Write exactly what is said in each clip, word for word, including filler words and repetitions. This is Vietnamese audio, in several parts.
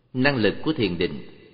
Năng lực của thiền định.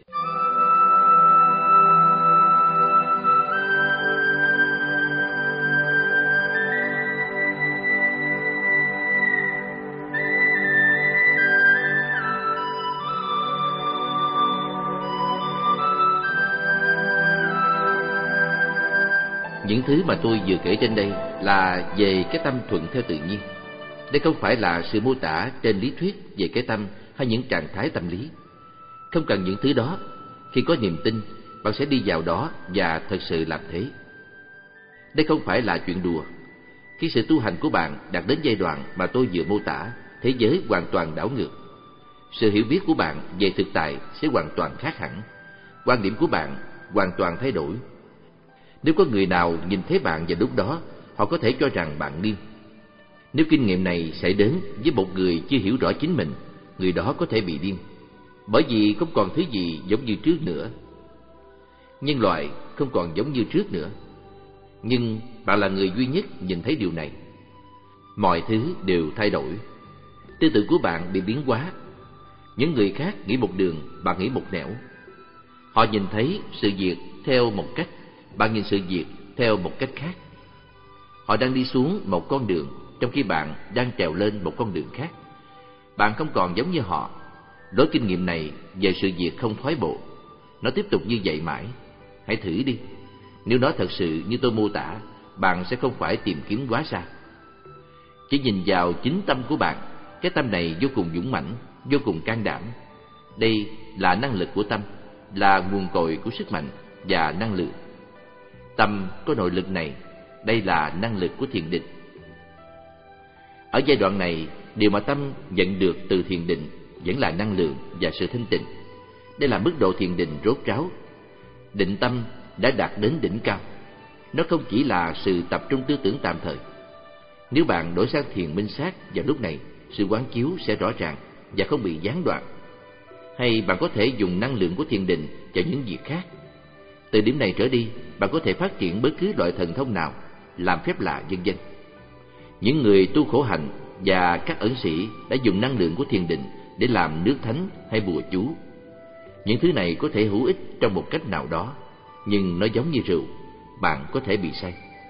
Những thứ mà tôi vừa kể trên đây là về cái tâm thuận theo tự nhiên. Đây không phải là sự mô tả trên lý thuyết về cái tâm hay những trạng thái tâm lý. Không cần những thứ đó. Khi có niềm tin, bạn sẽ đi vào đó và thật sự làm thế. Đây không phải là chuyện đùa. Khi sự tu hành của bạn đạt đến giai đoạn mà tôi vừa mô tả, thế giới hoàn toàn đảo ngược. Sự hiểu biết của bạn về thực tại sẽ hoàn toàn khác hẳn. Quan điểm của bạn hoàn toàn thay đổi. Nếu có người nào nhìn thấy bạn vào lúc đó, họ có thể cho rằng bạn điên. Nếu kinh nghiệm này xảy đến với một người chưa hiểu rõ chính mình, người đó có thể bị điên, bởi vì không còn thứ gì giống như trước nữa. Nhân loại không còn giống như trước nữa. Nhưng bạn là người duy nhất nhìn thấy điều này. Mọi thứ đều thay đổi. Tư tưởng của bạn bị biến hóa. Những người khác nghĩ một đường, bạn nghĩ một nẻo. Họ nhìn thấy sự việc theo một cách, bạn nhìn sự việc theo một cách khác. Họ đang đi xuống một con đường, trong khi bạn đang trèo lên một con đường khác. Bạn không còn giống như họ. Đối kinh nghiệm này về sự việc không thoái bộ. Nó tiếp tục như vậy mãi. Hãy thử đi. Nếu nó thật sự như tôi mô tả, bạn sẽ không phải tìm kiếm quá xa. Chỉ nhìn vào chính tâm của bạn. Cái tâm này vô cùng dũng mãnh, vô cùng can đảm. Đây là năng lực của tâm, là nguồn cội của sức mạnh và năng lượng. Tâm có nội lực này. Đây là năng lực của thiền định. Ở giai đoạn này, điều mà tâm nhận được từ thiền định vẫn là năng lượng và sự thanh tịnh. Đây là mức độ thiền định rốt ráo. Định tâm đã đạt đến đỉnh cao. Nó không chỉ là sự tập trung tư tưởng tạm thời. Nếu bạn đổi sang thiền minh sát vào lúc này, sự quán chiếu sẽ rõ ràng và không bị gián đoạn. Hay bạn có thể dùng năng lượng của thiền định cho những việc khác. Từ điểm này trở đi, bạn có thể phát triển bất cứ loại thần thông nào, làm phép lạ vân vân. Những người tu khổ hạnh và các ẩn sĩ đã dùng năng lượng của thiền định để làm nước thánh hay bùa chú. Những thứ này có thể hữu ích trong một cách nào đó, nhưng nó giống như rượu, bạn có thể bị say.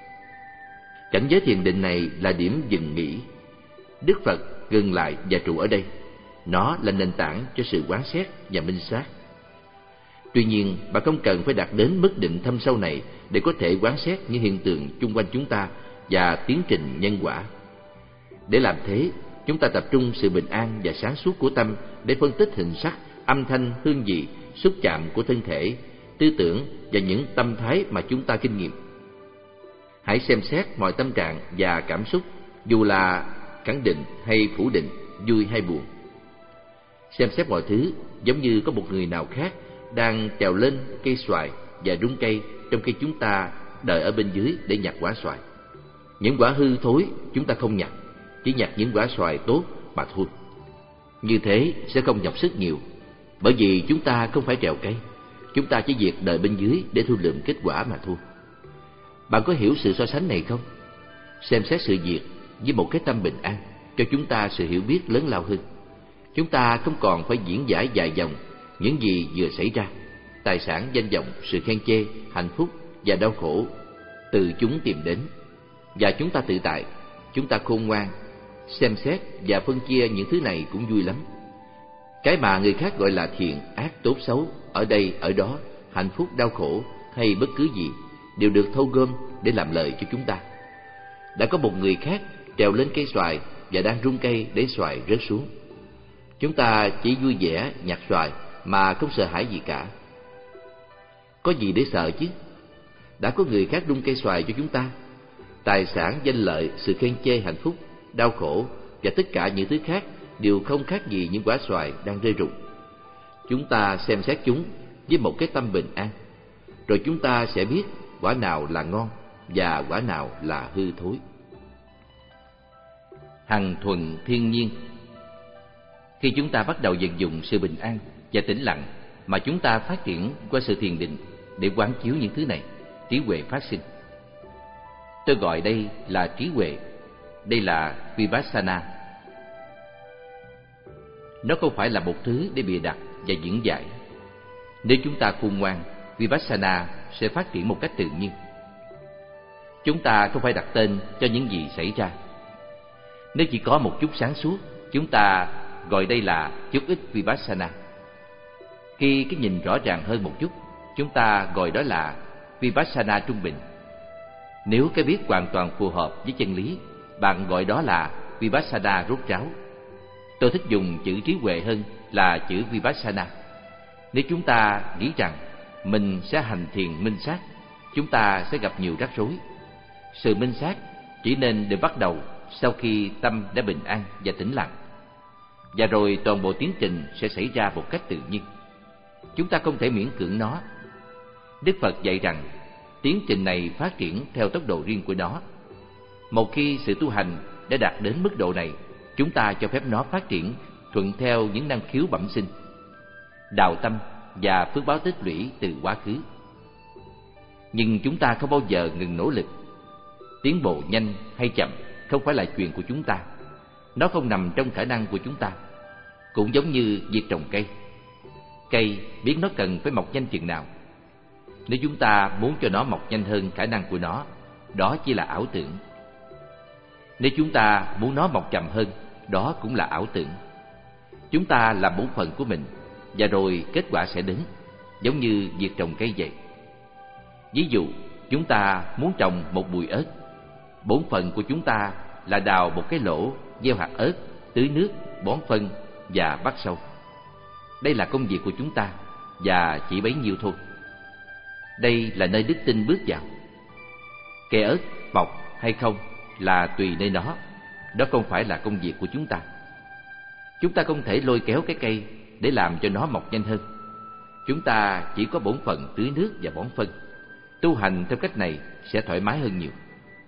Cảnh giới thiền định này là điểm dừng nghỉ. Đức Phật ngừng lại và trụ ở đây. Nó là nền tảng cho sự quán xét và minh sát. Tuy nhiên, bạn không cần phải đạt đến mức định thâm sâu này để có thể quán xét những hiện tượng chung quanh chúng ta và tiến trình nhân quả. Để làm thế, chúng ta tập trung sự bình an và sáng suốt của tâm để phân tích hình sắc, âm thanh, hương vị, xúc chạm của thân thể, tư tưởng và những tâm thái mà chúng ta kinh nghiệm. Hãy xem xét mọi tâm trạng và cảm xúc, dù là khẳng định hay phủ định, vui hay buồn. Xem xét mọi thứ giống như có một người nào khác đang trèo lên cây xoài và rung cây, trong khi chúng ta đợi ở bên dưới để nhặt quả xoài. Những quả hư thối chúng ta không nhặt, chỉ nhặt những quả xoài tốt mà thôi. Như thế sẽ không nhọc sức nhiều, bởi vì chúng ta không phải trèo cây. Chúng ta chỉ việc đợi bên dưới để thu lượm kết quả mà thôi. Bạn có hiểu sự so sánh này không? Xem xét sự việc với một cái tâm bình an cho chúng ta sự hiểu biết lớn lao hơn. Chúng ta không còn phải diễn giải dài dòng những gì vừa xảy ra. Tài sản, danh vọng, sự khen chê, hạnh phúc và đau khổ từ chúng tìm đến. Và chúng ta tự tại, chúng ta khôn ngoan. Xem xét và phân chia những thứ này cũng vui lắm. Cái mà người khác gọi là thiện, ác, tốt, xấu, ở đây, ở đó, hạnh phúc, đau khổ hay bất cứ gì đều được thâu gom để làm lợi cho chúng ta. Đã có một người khác trèo lên cây xoài và đang rung cây để xoài rớt xuống. Chúng ta chỉ vui vẻ nhặt xoài mà không sợ hãi gì cả. Có gì để sợ chứ? Đã có người khác rung cây xoài cho chúng ta. Tài sản, danh lợi, sự khen chê, hạnh phúc, đau khổ và tất cả những thứ khác đều không khác gì những quả xoài đang rơi rụng. Chúng ta xem xét chúng với một cái tâm bình an, rồi chúng ta sẽ biết quả nào là ngon và quả nào là hư thối. Hằng thuần thiên nhiên. Khi chúng ta bắt đầu vận dụng sự bình an và tĩnh lặng mà chúng ta phát triển qua sự thiền định để quán chiếu những thứ này, trí huệ phát sinh. Tôi gọi đây là trí huệ. Đây là Vipassana. Nó không phải là một thứ để bịa đặt và diễn giải. Nếu chúng ta khôn ngoan, Vipassana sẽ phát triển một cách tự nhiên. Chúng ta không phải đặt tên cho những gì xảy ra. Nếu chỉ có một chút sáng suốt, chúng ta gọi đây là chút ít Vipassana. Khi cái nhìn rõ ràng hơn một chút, chúng ta gọi đó là Vipassana trung bình. Nếu cái biết hoàn toàn phù hợp với chân lý, bạn gọi đó là Vipassana rốt ráo. Tôi thích dùng chữ trí huệ hơn là chữ Vipassana. Nếu chúng ta nghĩ rằng mình sẽ hành thiền minh sát, chúng ta sẽ gặp nhiều rắc rối. Sự minh sát chỉ nên được bắt đầu sau khi tâm đã bình an và tĩnh lặng, và rồi toàn bộ tiến trình sẽ xảy ra một cách tự nhiên. Chúng ta không thể miễn cưỡng nó. Đức Phật dạy rằng tiến trình này phát triển theo tốc độ riêng của nó. Một khi sự tu hành đã đạt đến mức độ này, chúng ta cho phép nó phát triển thuận theo những năng khiếu bẩm sinh, đào tâm và phước báo tích lũy từ quá khứ. Nhưng chúng ta không bao giờ ngừng nỗ lực. Tiến bộ nhanh hay chậm không phải là chuyện của chúng ta. Nó không nằm trong khả năng của chúng ta. Cũng giống như việc trồng cây. Cây biết nó cần phải mọc nhanh chừng nào. Nếu chúng ta muốn cho nó mọc nhanh hơn khả năng của nó, đó chỉ là ảo tưởng. Nếu chúng ta muốn nó mọc chậm hơn, đó cũng là ảo tưởng. Chúng ta làm bổn phận của mình, và rồi kết quả sẽ đến, giống như việc trồng cây vậy. Ví dụ, chúng ta muốn trồng một bụi ớt. Bổn phận của chúng ta là đào một cái lỗ, gieo hạt ớt, tưới nước, bón phân và bắt sâu. Đây là công việc của chúng ta, và chỉ bấy nhiêu thôi. Đây là nơi đức tin bước vào. Cây ớt mọc hay không là tùy nơi nó. Đó không phải là công việc của chúng ta. Chúng ta không thể lôi kéo cái cây để làm cho nó mọc nhanh hơn. Chúng ta chỉ có bổn phận tưới nước và bón phân. Tu hành theo cách này sẽ thoải mái hơn nhiều.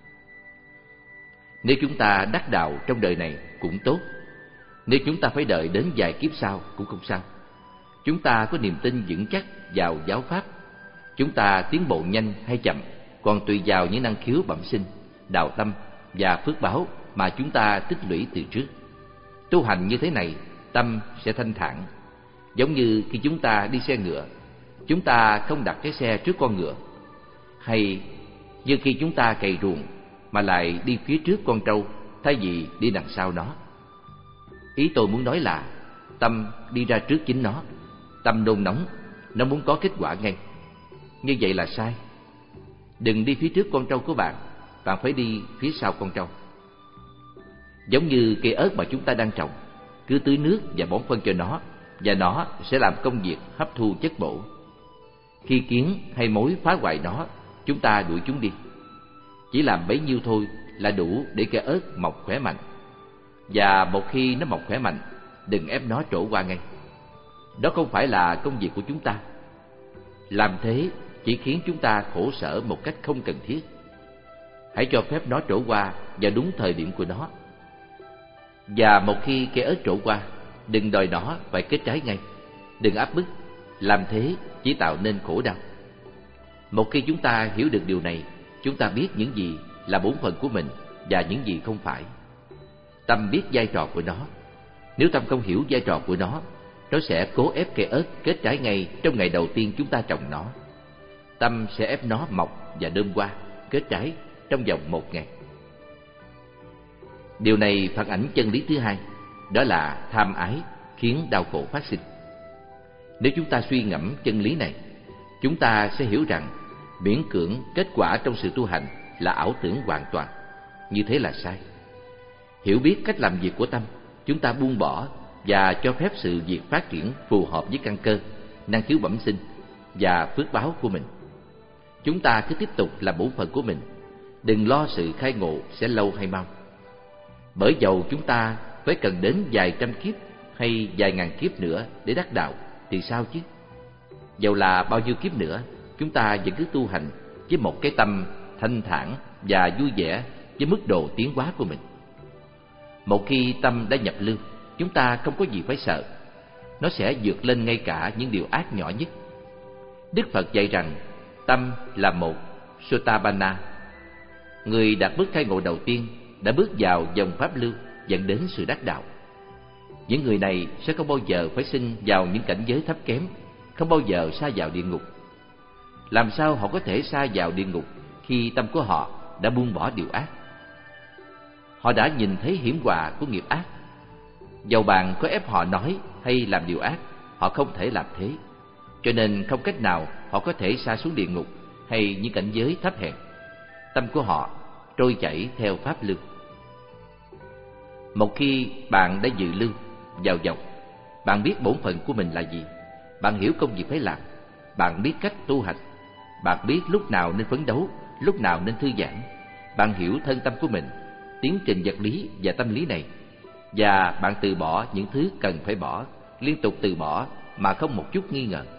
Nếu chúng ta đắc đạo trong đời này cũng tốt. Nếu chúng ta phải đợi đến vài kiếp sau cũng không sao. Chúng ta có niềm tin vững chắc vào giáo pháp. Chúng ta tiến bộ nhanh hay chậm còn tùy vào những năng khiếu bẩm sinh, đào tâm và phước báo mà chúng ta tích lũy từ trước. Tu hành như thế này, tâm sẽ thanh thản. Giống như khi chúng ta đi xe ngựa, chúng ta không đặt cái xe trước con ngựa. Hay như khi chúng ta cày ruộng mà lại đi phía trước con trâu thay vì đi đằng sau nó. Ý tôi muốn nói là tâm đi ra trước chính nó. Tâm nôn nóng, nó muốn có kết quả ngay. Như vậy là sai. Đừng đi phía trước con trâu của bạn, bạn phải đi phía sau con trâu. Giống như cây ớt mà chúng ta đang trồng, cứ tưới nước và bón phân cho nó, và nó sẽ làm công việc hấp thu chất bổ. Khi kiến hay mối phá hoại nó, chúng ta đuổi chúng đi. Chỉ làm bấy nhiêu thôi là đủ để cây ớt mọc khỏe mạnh. Và một khi nó mọc khỏe mạnh, đừng ép nó trổ qua ngay. Đó không phải là công việc của chúng ta. Làm thế chỉ khiến chúng ta khổ sở một cách không cần thiết. Hãy cho phép nó trổ qua vào đúng thời điểm của nó. Và một khi cây ớt trổ qua, đừng đòi nó phải kết trái ngay. Đừng áp bức. Làm thế chỉ tạo nên khổ đau. Một khi chúng ta hiểu được điều này, chúng ta biết những gì là bổn phận của mình và những gì không phải. Tâm biết vai trò của nó. Nếu tâm không hiểu vai trò của nó, nó sẽ cố ép cây ớt kết trái ngay trong ngày đầu tiên chúng ta trồng nó. Tâm sẽ ép nó mọc và đơm hoa, kết trái trong vòng một ngày. Điều này phản ảnh chân lý thứ hai, đó là tham ái khiến đau khổ phát sinh. Nếu chúng ta suy ngẫm chân lý này, chúng ta sẽ hiểu rằng miễn cưỡng kết quả trong sự tu hành là ảo tưởng hoàn toàn. Như thế là sai. Hiểu biết cách làm việc của tâm, chúng ta buông bỏ và cho phép sự việc phát triển phù hợp với căn cơ, năng khiếu bẩm sinh và phước báo của mình. Chúng ta cứ tiếp tục làm bổn phận của mình. Đừng lo sự khai ngộ sẽ lâu hay mau. Bởi dầu chúng ta phải cần đến vài trăm kiếp hay vài ngàn kiếp nữa để đắc đạo thì sao chứ? Dầu là bao nhiêu kiếp nữa, chúng ta vẫn cứ tu hành với một cái tâm thanh thản và vui vẻ với mức độ tiến hóa của mình. Một khi tâm đã nhập lưu, chúng ta không có gì phải sợ. Nó sẽ vượt lên ngay cả những điều ác nhỏ nhất. Đức Phật dạy rằng tâm là một Sotapanna. Người đạt bước khai ngộ đầu tiên đã bước vào dòng pháp lưu dẫn đến sự đắc đạo. những người này sẽ không bao giờ phải sinh vào những cảnh giới thấp kém, không bao giờ sa vào địa ngục. Làm sao họ có thể sa vào địa ngục khi tâm của họ đã buông bỏ điều ác? Họ đã nhìn thấy hiểm họa của nghiệp ác. Dầu bạn có ép họ nói hay làm điều ác, họ không thể làm thế. Cho nên không cách nào họ có thể sa xuống địa ngục hay những cảnh giới thấp hèn. Tâm của họ trôi chảy theo pháp lưu. Một khi bạn đã dự lưu vào dòng, bạn biết bổn phận của mình là gì, bạn hiểu công việc phải làm, bạn biết cách tu hành, bạn biết lúc nào nên phấn đấu, lúc nào nên thư giãn, bạn hiểu thân tâm của mình, tiến trình vật lý và tâm lý này, và bạn từ bỏ những thứ cần phải bỏ, liên tục từ bỏ mà không một chút nghi ngờ.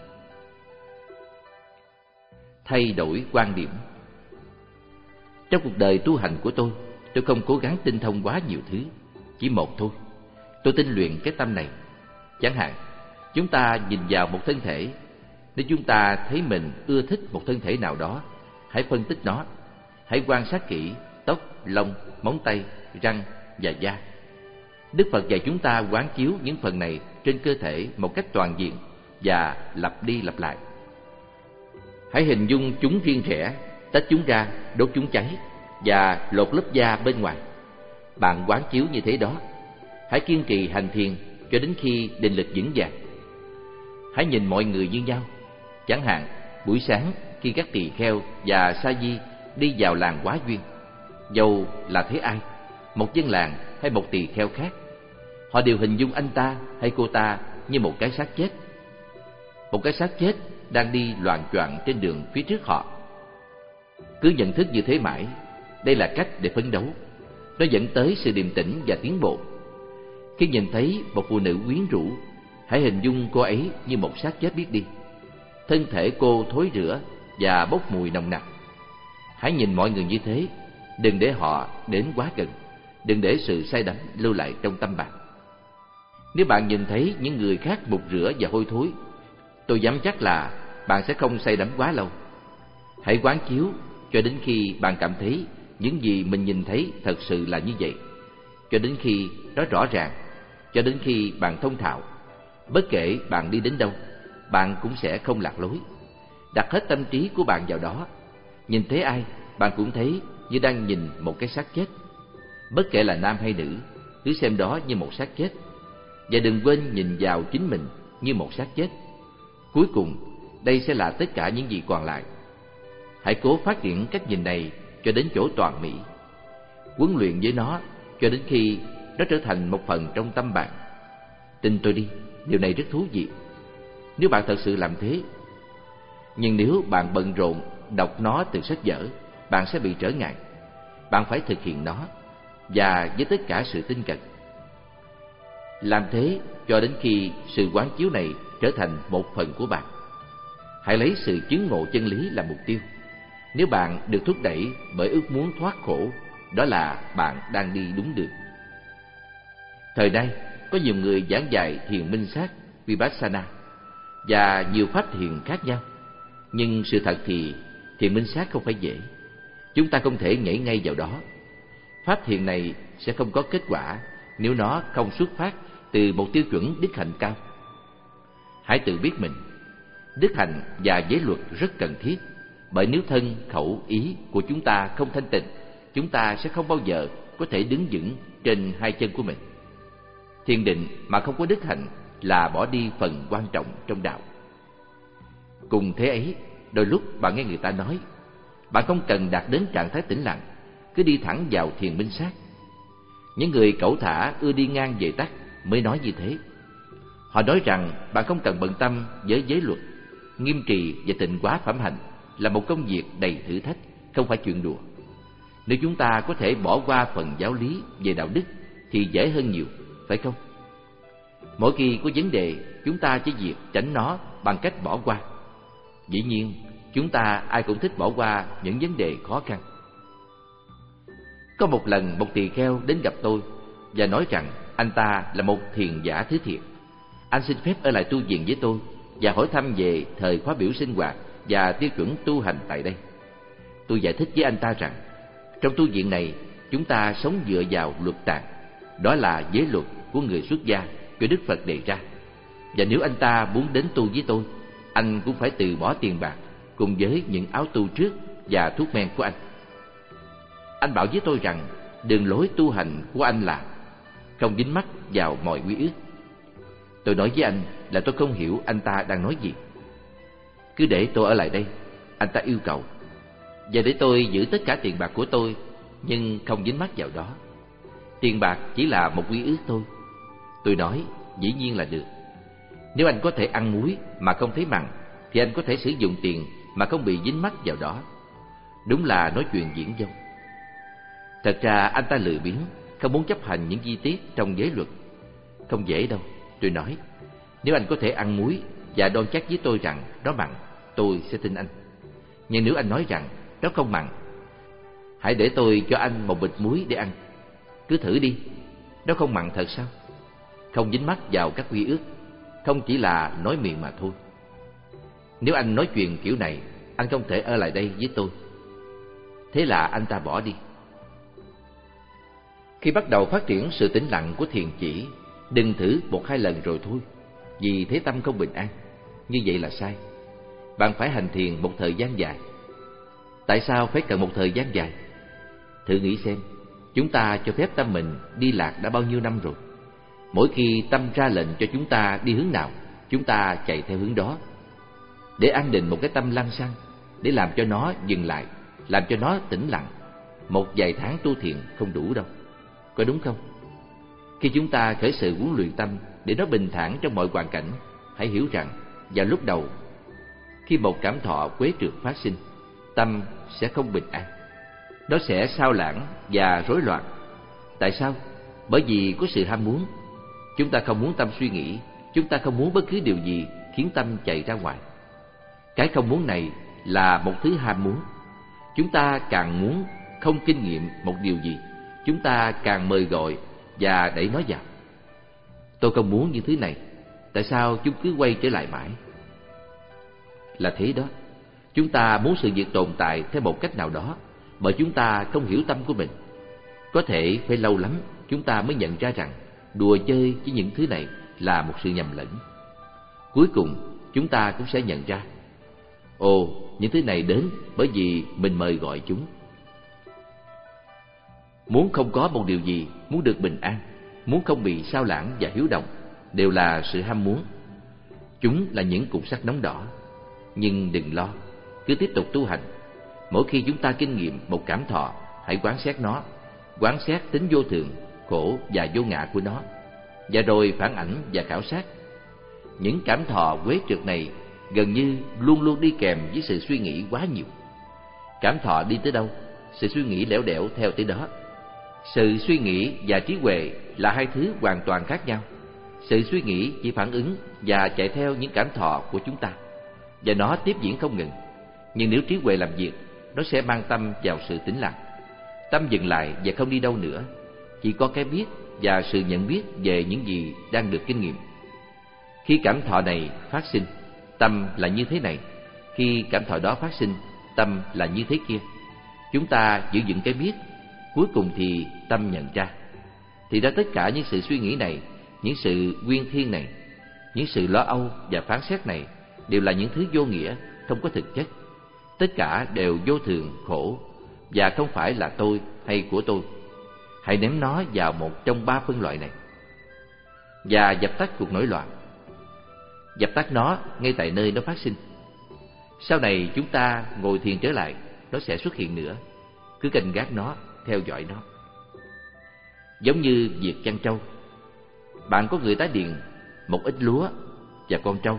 Thay đổi quan điểm. Trong cuộc đời tu hành của tôi, tôi không cố gắng tinh thông quá nhiều thứ, chỉ một thôi. Tôi tinh luyện cái tâm này. Chẳng hạn, chúng ta nhìn vào một thân thể. Nếu chúng ta thấy mình ưa thích một thân thể nào đó, hãy phân tích nó. Hãy quan sát kỹ tóc, lông, móng tay, răng và da. Đức Phật dạy chúng ta quán chiếu những phần này trên cơ thể một cách toàn diện và lặp đi lặp lại. Hãy hình dung chúng riêng rẽ, tách chúng ra, đốt chúng cháy và lột lớp da bên ngoài. Bạn quán chiếu như thế đó. Hãy kiên trì hành thiền cho đến khi định lực vững vàng. Hãy nhìn mọi người như nhau. Chẳng hạn, buổi sáng khi các tỳ kheo và sa di đi vào làng Quá Duyên, dầu là thế ai, một dân làng hay một tỳ kheo khác, họ đều hình dung anh ta hay cô ta như một cái xác chết. Một cái xác chết đang đi loạng choạng trên đường phía trước họ. Cứ nhận thức như thế mãi, đây là cách để phấn đấu. Nó dẫn tới sự điềm tĩnh và tiến bộ. Khi nhìn thấy một phụ nữ quyến rũ, hãy hình dung cô ấy như một xác chết biết đi. Thân thể cô thối rữa và bốc mùi nồng nặc. Hãy nhìn mọi người như thế, đừng để họ đến quá gần, đừng để sự say đắm lưu lại trong tâm bạn. Nếu bạn nhìn thấy những người khác mục rửa và hôi thối, tôi dám chắc là bạn sẽ không say đắm quá lâu. Hãy quán chiếu cho đến khi bạn cảm thấy những gì mình nhìn thấy thật sự là như vậy, cho đến khi nó rõ ràng, cho đến khi bạn thông thạo. Bất kể bạn đi đến đâu, bạn cũng sẽ không lạc lối. Đặt hết tâm trí của bạn vào đó. Nhìn thấy ai, bạn cũng thấy như đang nhìn một cái xác chết. Bất kể là nam hay nữ, cứ xem đó như một xác chết. Và đừng quên nhìn vào chính mình như một xác chết. Cuối cùng, đây sẽ là tất cả những gì còn lại. Hãy cố phát triển cách nhìn này cho đến chỗ toàn mỹ. Huấn luyện với nó cho đến khi nó trở thành một phần trong tâm bạn. Tin tôi đi, điều này rất thú vị nếu bạn thật sự làm thế. Nhưng nếu bạn bận rộn đọc nó từ sách vở, bạn sẽ bị trở ngại. Bạn phải thực hiện nó, và với tất cả sự tinh cậy. Làm thế cho đến khi sự quán chiếu này trở thành một phần của bạn. Hãy lấy sự chứng ngộ chân lý làm mục tiêu. Nếu bạn được thúc đẩy bởi ước muốn thoát khổ, đó là bạn đang đi đúng đường. Thời nay, có nhiều người giảng dạy thiền minh sát, Vipassana và nhiều pháp thiền khác nhau. Nhưng sự thật thì thiền minh sát không phải dễ. Chúng ta không thể nhảy ngay vào đó. Pháp thiền này sẽ không có kết quả nếu nó không xuất phát từ một tiêu chuẩn đức hạnh cao. Hãy tự biết mình. Đức hạnh và giới luật rất cần thiết, bởi nếu thân, khẩu, ý của chúng ta không thanh tịnh, chúng ta sẽ không bao giờ có thể đứng vững trên hai chân của mình. Thiền định mà không có đức hạnh là bỏ đi phần quan trọng trong đạo. Cùng thế ấy, đôi lúc bạn nghe người ta nói, bạn không cần đạt đến trạng thái tĩnh lặng, cứ đi thẳng vào thiền minh sát. Những người cẩu thả ưa đi ngang về tắt mới nói như thế. Họ nói rằng bạn không cần bận tâm với giới luật. Nghiêm trì và tịnh hóa phẩm hạnh là một công việc đầy thử thách, không phải chuyện đùa. Nếu chúng ta có thể bỏ qua phần giáo lý về đạo đức thì dễ hơn nhiều, phải không? Mỗi khi có vấn đề, chúng ta chỉ việc tránh nó bằng cách bỏ qua. Dĩ nhiên, chúng ta ai cũng thích bỏ qua những vấn đề khó khăn. Có một lần một tỳ kheo đến gặp tôi và nói rằng anh ta là một thiền giả thứ thiệt. Anh xin phép ở lại tu viện với tôi và hỏi thăm về thời khóa biểu sinh hoạt và tiêu chuẩn tu hành tại đây. Tôi giải thích với anh ta rằng trong tu viện này chúng ta sống dựa vào luật tạng, đó là giới luật của người xuất gia do Đức Phật đề ra. Và nếu anh ta muốn đến tu với tôi, anh cũng phải từ bỏ tiền bạc cùng với những áo tu trước và thuốc men của anh. Anh bảo với tôi rằng đường lối tu hành của anh là không dính mắc vào mọi quy ước. Tôi nói với anh là tôi không hiểu anh ta đang nói gì. Cứ để tôi ở lại đây, anh ta yêu cầu, và để tôi giữ tất cả tiền bạc của tôi, nhưng không dính mắc vào đó. Tiền bạc chỉ là một quy ước thôi. Tôi nói dĩ nhiên là được. Nếu anh có thể ăn muối mà không thấy mặn, thì anh có thể sử dụng tiền mà không bị dính mắc vào đó. Đúng là nói chuyện viển vông. Thật ra anh ta lười biếng, không muốn chấp hành những chi tiết trong giới luật. Không dễ đâu, tôi nói. Nếu anh có thể ăn muối và đoan chắc với tôi rằng nó mặn, tôi sẽ tin anh. Nhưng nếu anh nói rằng nó không mặn, hãy để tôi cho anh một bịch muối để ăn. Cứ thử đi, nó không mặn thật sao? Không dính mắc vào các quy ước, không chỉ là nói miệng mà thôi. Nếu anh nói chuyện kiểu này, anh không thể ở lại đây với tôi. Thế là anh ta bỏ đi. Khi bắt đầu phát triển sự tĩnh lặng của thiền chỉ, đừng thử một hai lần rồi thôi, vì thế tâm không bình an. Như vậy là sai. Bạn phải hành thiền một thời gian dài. Tại sao phải cần một thời gian dài? Thử nghĩ xem, chúng ta cho phép tâm mình đi lạc đã bao nhiêu năm rồi. Mỗi khi tâm ra lệnh cho chúng ta đi hướng nào, chúng ta chạy theo hướng đó. Để an định một cái tâm lăng xăng, để làm cho nó dừng lại, làm cho nó tĩnh lặng, một vài tháng tu thiền không đủ đâu. Có đúng không? Khi chúng ta khởi sự huấn luyện tâm để nó bình thản trong mọi hoàn cảnh, hãy hiểu rằng vào lúc đầu, khi một cảm thọ quế trượt phát sinh, tâm sẽ không bình an. Nó sẽ xao lãng và rối loạn. Tại sao? Bởi vì có sự ham muốn. Chúng ta không muốn tâm suy nghĩ, chúng ta không muốn bất cứ điều gì khiến tâm chạy ra ngoài. Cái không muốn này là một thứ ham muốn. Chúng ta càng muốn không kinh nghiệm một điều gì, chúng ta càng mời gọi và đẩy nó vào. Tôi không muốn những thứ này, tại sao chúng cứ quay trở lại mãi? Là thế đó. Chúng ta muốn sự việc tồn tại theo một cách nào đó, bởi chúng ta không hiểu tâm của mình. Có thể phải lâu lắm chúng ta mới nhận ra rằng đùa chơi với những thứ này là một sự nhầm lẫn. Cuối cùng chúng ta cũng sẽ nhận ra, ồ, những thứ này đến bởi vì mình mời gọi chúng. Muốn không có một điều gì, muốn được bình an, muốn không bị sao lãng và hiếu động, đều là sự ham muốn. Chúng là những cục sắt nóng đỏ. Nhưng đừng lo, cứ tiếp tục tu hành. Mỗi khi chúng ta kinh nghiệm một cảm thọ, hãy quán xét nó, quán xét tính vô thường, khổ và vô ngã của nó, và rồi phản ảnh và khảo sát. Những cảm thọ quế trượt này gần như luôn luôn đi kèm với sự suy nghĩ quá nhiều. Cảm thọ đi tới đâu, sự suy nghĩ lẻo đẻo theo tới đó. Sự suy nghĩ và trí huệ là hai thứ hoàn toàn khác nhau. Sự suy nghĩ chỉ phản ứng và chạy theo những cảm thọ của chúng ta, và nó tiếp diễn không ngừng. Nhưng nếu trí huệ làm việc, nó sẽ mang tâm vào sự tĩnh lặng. Tâm dừng lại và không đi đâu nữa, chỉ có cái biết và sự nhận biết về những gì đang được kinh nghiệm. Khi cảm thọ này phát sinh, tâm là như thế này. Khi cảm thọ đó phát sinh, tâm là như thế kia. Chúng ta giữ vững cái biết, cuối cùng thì tâm nhận ra. Thì ra tất cả những sự suy nghĩ này, những sự nguyên thiên này, những sự lo âu và phán xét này đều là những thứ vô nghĩa, không có thực chất. Tất cả đều vô thường, khổ, và không phải là tôi hay của tôi. Hãy ném nó vào một trong ba phân loại này và dập tắt cuộc nổi loạn. Dập tắt nó ngay tại nơi nó phát sinh. Sau này chúng ta ngồi thiền trở lại, nó sẽ xuất hiện nữa. Cứ canh gác nó, theo dõi nó. Giống như việc chăn trâu. Bạn có gửi tá điền một ít lúa và con trâu.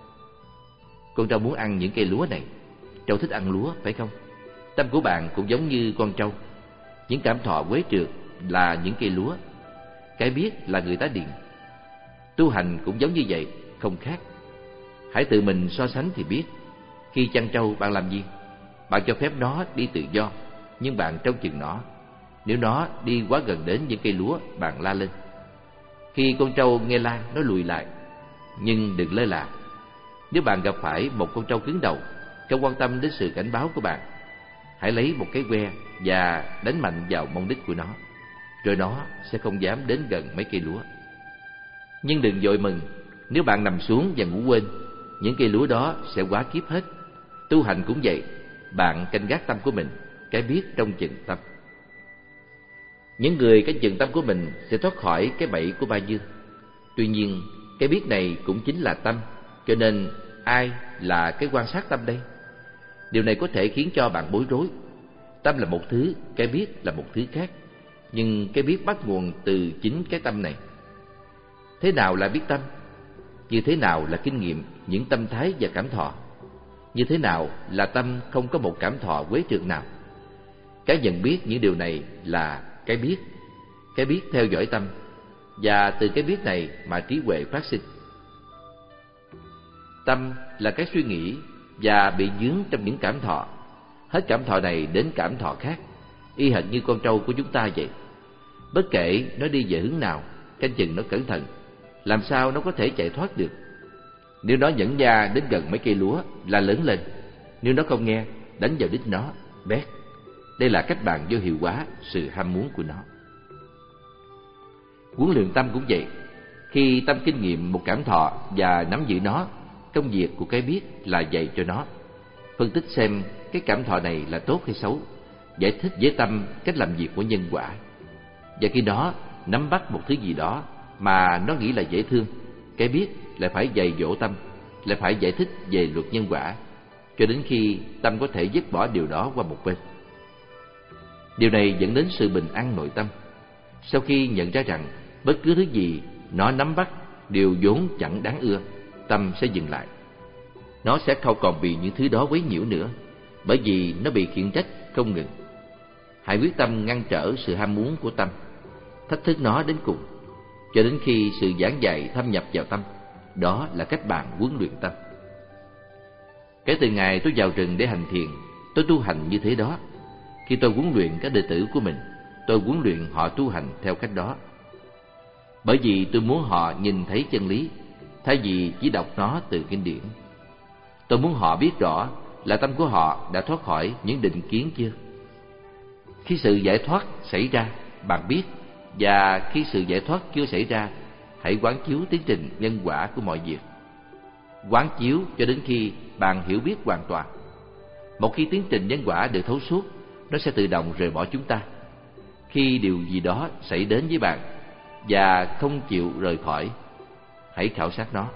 Con trâu muốn ăn những cây lúa này. Trâu thích ăn lúa, phải không? Tâm của bạn cũng giống như con trâu. Những cảm thọ quế trượt là những cây lúa. Cái biết là người tá điền. Tu hành cũng giống như vậy, không khác. Hãy tự mình so sánh thì biết. Khi chăn trâu bạn làm gì? Bạn cho phép nó đi tự do, nhưng bạn trông chừng nó. Nếu nó đi quá gần đến những cây lúa, bạn la lên. Khi con trâu nghe la, nó lùi lại. Nhưng đừng lơ là. Nếu bạn gặp phải một con trâu cứng đầu, không quan tâm đến sự cảnh báo của bạn, hãy lấy một cái que và đánh mạnh vào mông đít của nó, rồi nó sẽ không dám đến gần mấy cây lúa. Nhưng đừng vội mừng, nếu bạn nằm xuống và ngủ quên, những cây lúa đó sẽ hóa kiếp hết. Tu hành cũng vậy, bạn canh gác tâm của mình, cái biết trong chừng tâm. Những người canh chừng tâm của mình sẽ thoát khỏi cái bẫy của ba dương. Tuy nhiên, cái biết này cũng chính là tâm, cho nên ai là cái quan sát tâm đây? Điều này có thể khiến cho bạn bối rối. Tâm là một thứ, cái biết là một thứ khác. Nhưng cái biết bắt nguồn từ chính cái tâm này. Thế nào là biết tâm? Như thế nào là kinh nghiệm những tâm thái và cảm thọ? Như thế nào là tâm không có một cảm thọ quấy trượt nào? Cái nhận biết những điều này là cái biết. Cái biết theo dõi tâm, và từ cái biết này mà trí huệ phát sinh. Tâm là cái suy nghĩ và bị vướng trong những cảm thọ. Hết cảm thọ này đến cảm thọ khác, y hệt như con trâu của chúng ta vậy. Bất kể nó đi về hướng nào, canh chừng nó cẩn thận, làm sao nó có thể chạy thoát được. Nếu nó nhẫn nha đến gần mấy cây lúa là lớn lên, nếu nó không nghe, đánh vào đít nó, bét. Đây là cách bạn vô hiệu hóa sự ham muốn của nó. Huấn luyện tâm cũng vậy. Khi tâm kinh nghiệm một cảm thọ và nắm giữ nó, công việc của cái biết là dạy cho nó, phân tích xem cái cảm thọ này là tốt hay xấu, giải thích với tâm cách làm việc của nhân quả. Và khi đó nắm bắt một thứ gì đó mà nó nghĩ là dễ thương, cái biết lại phải dạy dỗ tâm, lại phải giải thích về luật nhân quả, cho đến khi tâm có thể dứt bỏ điều đó qua một bên. Điều này dẫn đến sự bình an nội tâm. Sau khi nhận ra rằng bất cứ thứ gì nó nắm bắt đều vốn chẳng đáng ưa, tâm sẽ dừng lại. Nó sẽ không còn bị những thứ đó quấy nhiễu nữa, bởi vì nó bị khiển trách không ngừng. Hãy quyết tâm ngăn trở sự ham muốn của tâm, thách thức nó đến cùng, cho đến khi sự giảng dạy thâm nhập vào tâm. Đó là cách bạn huấn luyện tâm. Kể từ ngày tôi vào rừng để hành thiền, tôi tu hành như thế đó. Khi tôi huấn luyện các đệ tử của mình, tôi huấn luyện họ tu hành theo cách đó. Bởi vì tôi muốn họ nhìn thấy chân lý, thay vì chỉ đọc nó từ kinh điển. Tôi muốn họ biết rõ là tâm của họ đã thoát khỏi những định kiến chưa. Khi sự giải thoát xảy ra, bạn biết, và khi sự giải thoát chưa xảy ra, hãy quán chiếu tiến trình nhân quả của mọi việc. Quán chiếu cho đến khi bạn hiểu biết hoàn toàn. Một khi tiến trình nhân quả được thấu suốt, nó sẽ tự động rời bỏ chúng ta. Khi điều gì đó xảy đến với bạn và không chịu rời khỏi, hãy khảo sát nó.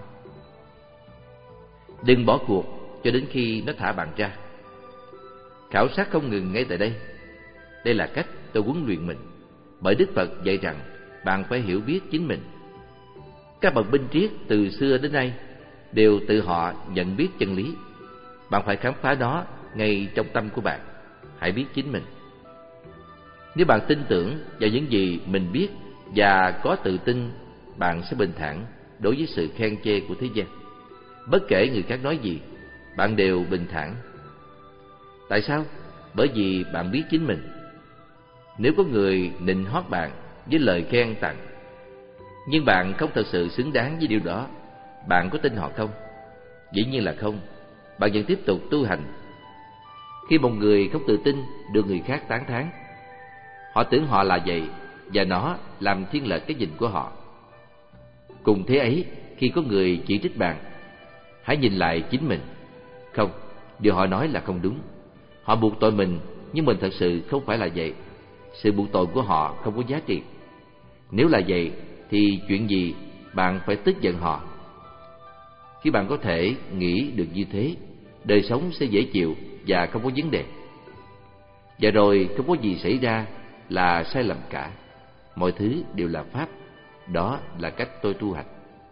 Đừng bỏ cuộc cho đến khi nó thả bạn ra. Khảo sát không ngừng ngay tại đây. Đây là cách tôi huấn luyện mình, bởi Đức Phật dạy rằng bạn phải hiểu biết chính mình. Các bậc minh triết từ xưa đến nay đều tự họ nhận biết chân lý. Bạn phải khám phá nó ngay trong tâm của bạn. Hãy biết chính mình. Nếu bạn tin tưởng vào những gì mình biết và có tự tin, bạn sẽ bình thản đối với sự khen chê của thế gian. Bất kể người khác nói gì, bạn đều bình thản. Tại sao? Bởi vì bạn biết chính mình. Nếu có người nịnh hót bạn với lời khen tặng, nhưng bạn không thật sự xứng đáng với điều đó, bạn có tin họ không? Dĩ nhiên là không. Bạn vẫn tiếp tục tu hành. Khi một người không tự tin được người khác tán thán, họ tưởng họ là vậy, và nó làm thiên lệch cái nhìn của họ. Cùng thế ấy, khi có người chỉ trích bạn, hãy nhìn lại chính mình. Không, điều họ nói là không đúng. Họ buộc tội mình, nhưng mình thật sự không phải là vậy. Sự buộc tội của họ không có giá trị. Nếu là vậy, thì chuyện gì bạn phải tức giận họ? Khi bạn có thể nghĩ được như thế, đời sống sẽ dễ chịu và không có vấn đề. Và rồi không có gì xảy ra là sai lầm cả. Mọi thứ đều là pháp. Đó là cách tôi tu hành.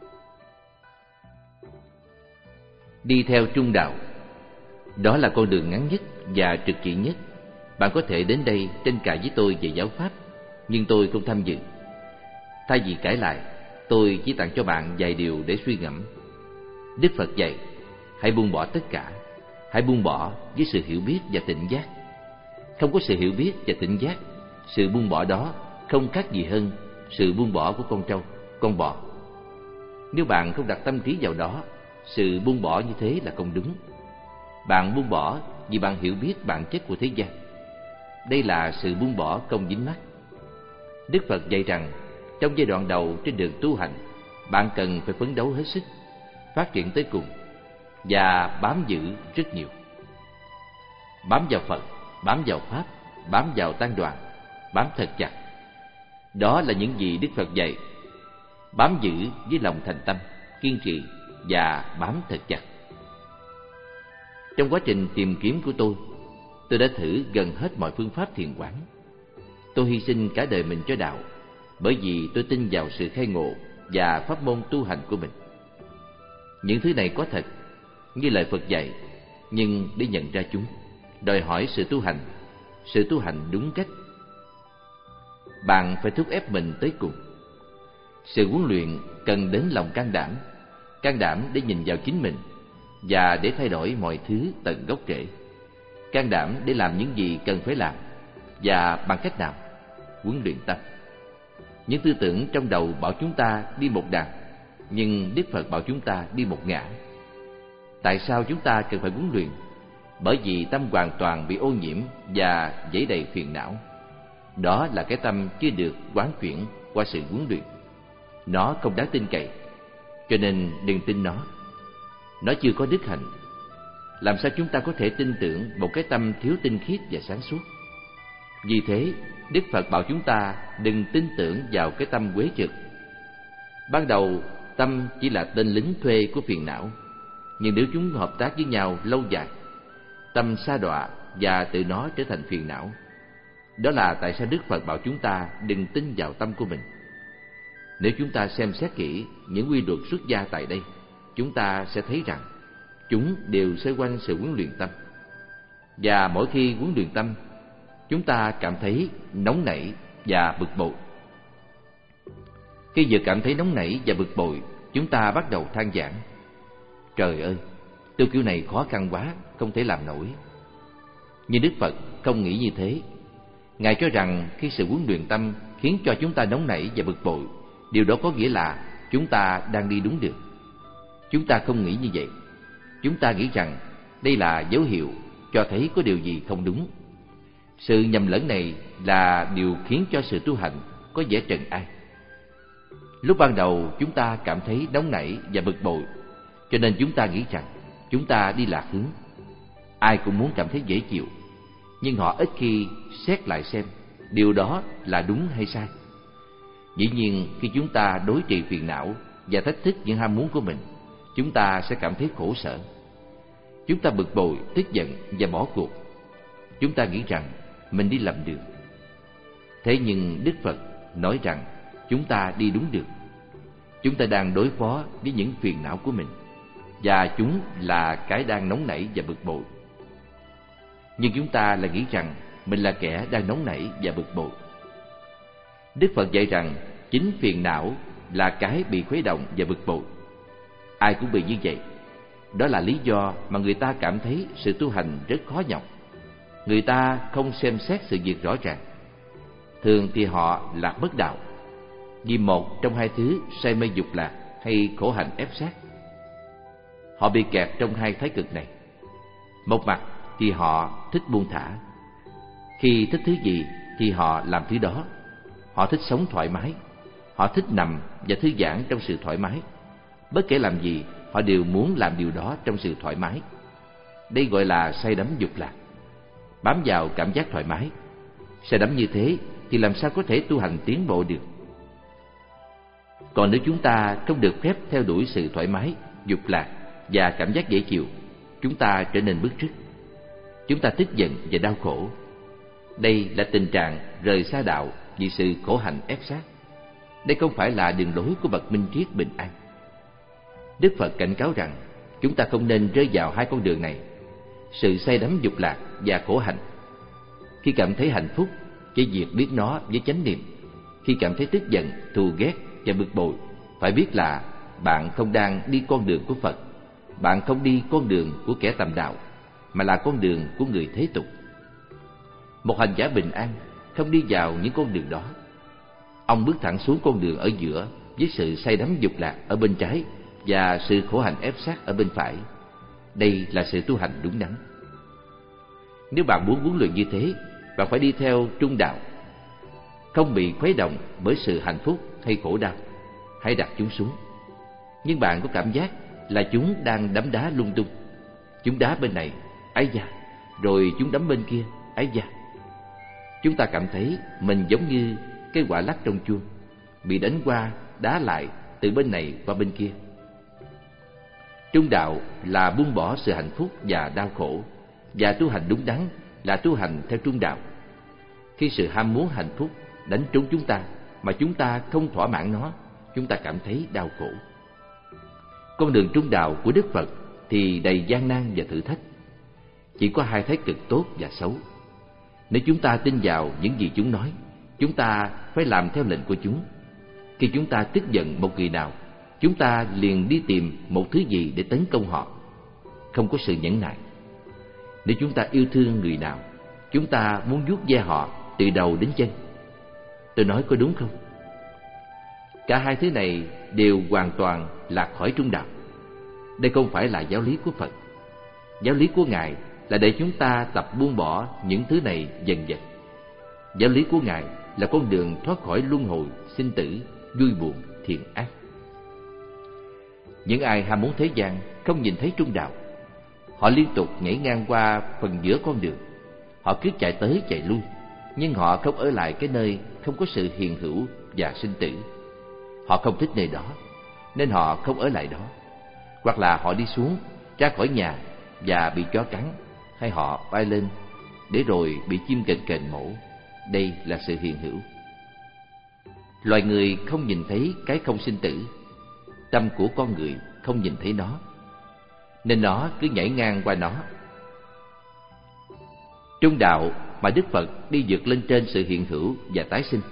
Đi theo trung đạo. Đó là con đường ngắn nhất và trực chỉ nhất. Bạn có thể đến đây tranh cãi với tôi về giáo pháp, nhưng tôi không tham dự. Thay vì cãi lại, tôi chỉ tặng cho bạn vài điều để suy ngẫm. Đức Phật dạy, hãy buông bỏ tất cả. Hãy buông bỏ với sự hiểu biết và tỉnh giác. Không có sự hiểu biết và tỉnh giác, sự buông bỏ đó không khác gì hơn sự buông bỏ của con trâu, con bò. Nếu bạn không đặt tâm trí vào đó, sự buông bỏ như thế là không đúng. Bạn buông bỏ vì bạn hiểu biết bản chất của thế gian. Đây là sự buông bỏ không dính mắc. Đức Phật dạy rằng trong giai đoạn đầu trên đường tu hành, bạn cần phải phấn đấu hết sức, phát triển tới cùng và bám giữ rất nhiều. Bám vào Phật, bám vào Pháp, bám vào tăng đoàn, bám thật chặt. Đó là những gì Đức Phật dạy. Bám giữ với lòng thành tâm, kiên trì và bám thật chặt. Trong quá trình tìm kiếm của tôi, tôi đã thử gần hết mọi phương pháp thiền quán. Tôi hy sinh cả đời mình cho đạo, bởi vì tôi tin vào sự khai ngộ và pháp môn tu hành của mình. Những thứ này có thật, như lời Phật dạy, nhưng để nhận ra chúng, đòi hỏi sự tu hành, sự tu hành đúng cách. Bạn phải thúc ép mình tới cùng. Sự huấn luyện cần đến lòng can đảm, can đảm để nhìn vào chính mình và để thay đổi mọi thứ tận gốc rễ. Can đảm để làm những gì cần phải làm. Và bằng cách nào? Huấn luyện tâm. Những tư tưởng trong đầu bảo chúng ta đi một đằng, nhưng Đức Phật bảo chúng ta đi một ngả. Tại sao chúng ta cần phải huấn luyện? Bởi vì tâm hoàn toàn bị ô nhiễm và dẫy đầy phiền não. Đó là cái tâm chưa được quán chuyển qua sự huấn luyện. Nó không đáng tin cậy, cho nên đừng tin nó. Nó chưa có đức hạnh. Làm sao chúng ta có thể tin tưởng một cái tâm thiếu tinh khiết và sáng suốt? Vì thế, Đức Phật bảo chúng ta đừng tin tưởng vào cái tâm quế trực. Ban đầu, tâm chỉ là tên lính thuê của phiền não, nhưng nếu chúng hợp tác với nhau lâu dài, tâm sa đọa và tự nó trở thành phiền não. Đó là tại sao Đức Phật bảo chúng ta đừng tin vào tâm của mình. Nếu chúng ta xem xét kỹ những quy luật xuất gia tại đây, chúng ta sẽ thấy rằng chúng đều xoay quanh sự huấn luyện tâm. Và mỗi khi huấn luyện tâm, chúng ta cảm thấy nóng nảy và bực bội. Khi vừa cảm thấy nóng nảy và bực bội, chúng ta bắt đầu than vãn: trời ơi, tu kiểu này khó khăn quá, không thể làm nổi. Nhưng Đức Phật không nghĩ như thế. Ngài cho rằng khi sự huấn luyện tâm khiến cho chúng ta nóng nảy và bực bội, điều đó có nghĩa là chúng ta đang đi đúng đường. Chúng ta không nghĩ như vậy. Chúng ta nghĩ rằng đây là dấu hiệu cho thấy có điều gì không đúng. Sự nhầm lẫn này là điều khiến cho sự tu hành có vẻ trần ai. Lúc ban đầu chúng ta cảm thấy nóng nảy và bực bội, cho nên chúng ta nghĩ rằng chúng ta đi lạc hướng. Ai cũng muốn cảm thấy dễ chịu, nhưng họ ít khi xét lại xem điều đó là đúng hay sai. Dĩ nhiên, khi chúng ta đối trị phiền não và thách thức những ham muốn của mình, chúng ta sẽ cảm thấy khổ sở. Chúng ta bực bội, tức giận và bỏ cuộc. Chúng ta nghĩ rằng mình đi lầm đường. Thế nhưng Đức Phật nói rằng chúng ta đi đúng đường. Chúng ta đang đối phó với những phiền não của mình, và chúng là cái đang nóng nảy và bực bội. Nhưng chúng ta lại nghĩ rằng mình là kẻ đang nóng nảy và bực bội. Đức Phật dạy rằng chính phiền não là cái bị khuấy động và bực bội. Ai cũng bị như vậy. Đó là lý do mà người ta cảm thấy sự tu hành rất khó nhọc. Người ta không xem xét sự việc rõ ràng. Thường thì họ lạc mất đạo, vì một trong hai thứ say mê dục lạc hay khổ hạnh ép sát. Họ bị kẹt trong hai thái cực này. Một mặt thì họ thích buông thả. Khi thích thứ gì thì họ làm thứ đó. Họ thích sống thoải mái. Họ thích nằm và thư giãn trong sự thoải mái. Bất kể làm gì, họ đều muốn làm điều đó trong sự thoải mái. Đây gọi là say đắm dục lạc, bám vào cảm giác thoải mái. Say đắm như thế thì làm sao có thể tu hành tiến bộ được? Còn nếu chúng ta không được phép theo đuổi sự thoải mái, dục lạc và cảm giác dễ chịu, chúng ta trở nên bức rứt. Chúng ta tức giận và đau khổ. Đây là tình trạng rời xa đạo vì sự khổ hạnh ép sát. Đây không phải là đường lối của bậc minh triết bình an. Đức Phật cảnh cáo rằng chúng ta không nên rơi vào hai con đường này: sự say đắm dục lạc và khổ hạnh. Khi cảm thấy hạnh phúc, chỉ việc biết nó với chánh niệm. Khi cảm thấy tức giận, thù ghét và bực bội, phải biết là bạn không đang đi con đường của Phật. Bạn không đi con đường của kẻ tầm đạo, mà là con đường của người thế tục. Một hành giả bình an không đi vào những con đường đó. Ông bước thẳng xuống con đường ở giữa, với sự say đắm dục lạc ở bên trái và sự khổ hạnh ép sát ở bên phải. Đây là sự tu hành đúng đắn. Nếu bạn muốn huấn luyện như thế, bạn phải đi theo trung đạo, không bị khuấy động bởi sự hạnh phúc hay khổ đau. Hãy đặt chúng xuống. nhưng bạn có cảm giác là chúng đang đấm đá lung tung. Chúng đá bên này, ái da, rồi chúng đấm bên kia, ái da. Chúng ta cảm thấy mình giống như cái quả lắc trong chuông, bị đánh qua, đá lại từ bên này qua bên kia. Trung đạo là buông bỏ sự hạnh phúc và đau khổ, và tu hành đúng đắn là tu hành theo trung đạo. Khi sự ham muốn hạnh phúc đánh trúng chúng ta mà chúng ta không thỏa mãn nó, chúng ta cảm thấy đau khổ. Con đường trung đạo của Đức Phật thì đầy gian nan và thử thách. Chỉ có hai thái cực tốt và xấu. Nếu chúng ta tin vào những gì chúng nói, chúng ta phải làm theo lệnh của chúng. Khi chúng ta tức giận một người nào, chúng ta liền đi tìm một thứ gì để tấn công họ. Không có sự nhẫn nại. Nếu chúng ta yêu thương người nào, chúng ta muốn vuốt ve họ từ đầu đến chân. Tôi nói có đúng không? Cả hai thứ này đều hoàn toàn lạc khỏi trung đạo. Đây không phải là giáo lý của Phật. Giáo lý của Ngài là để chúng ta tập buông bỏ những thứ này dần dần. Giáo lý của Ngài là con đường thoát khỏi luân hồi, sinh tử, vui buồn, thiện ác. Những ai ham muốn thế gian không nhìn thấy trung đạo. Họ liên tục nhảy ngang qua phần giữa con đường. Họ cứ chạy tới chạy lui, nhưng họ không ở lại cái nơi không có sự hiện hữu và sinh tử. Họ không thích nơi đó, nên họ không ở lại đó. Hoặc là họ đi xuống, ra khỏi nhà và bị chó cắn, hay họ bay lên để rồi bị chim kền kền mổ. Đây là sự hiện hữu. Loài người không nhìn thấy cái không sinh tử. Tâm của con người không nhìn thấy nó, nên nó cứ nhảy ngang qua nó. Trung đạo mà Đức Phật đi vượt lên trên sự hiện hữu và tái sinh.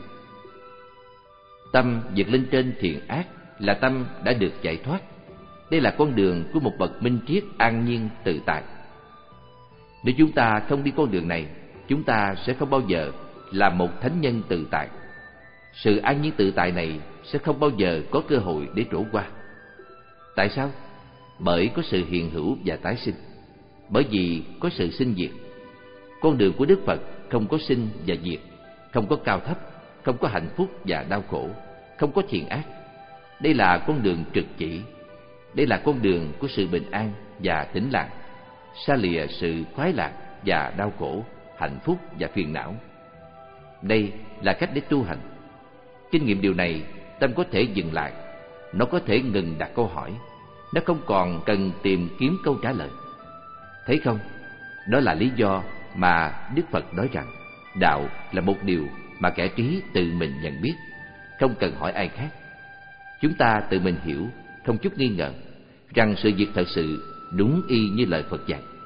Tâm vượt lên trên thiện ác là tâm đã được giải thoát. Đây là con đường của một bậc minh triết an nhiên tự tại. Nếu chúng ta không đi con đường này, chúng ta sẽ không bao giờ là một thánh nhân tự tại. Sự an nhiên tự tại này sẽ không bao giờ có cơ hội để trổ qua. Tại sao? Bởi có sự hiện hữu và tái sinh. Bởi vì có sự sinh diệt. Con đường của Đức Phật không có sinh và diệt, không có cao thấp, không có hạnh phúc và đau khổ, không có thiện ác. Đây là con đường trực chỉ. Đây là con đường của sự bình an và tĩnh lặng, xa lìa sự khoái lạc và đau khổ, hạnh phúc và phiền não. Đây là cách để tu hành. Kinh nghiệm điều này, tâm có thể dừng lại. Nó có thể ngừng đặt câu hỏi. Nó không còn cần tìm kiếm câu trả lời. Thấy không? Đó là lý do mà Đức Phật nói rằng đạo là một điều mà kẻ trí tự mình nhận biết, không cần hỏi ai khác. Chúng ta tự mình hiểu, không chút nghi ngờ, rằng sự việc thật sự đúng y như lời Phật dạy.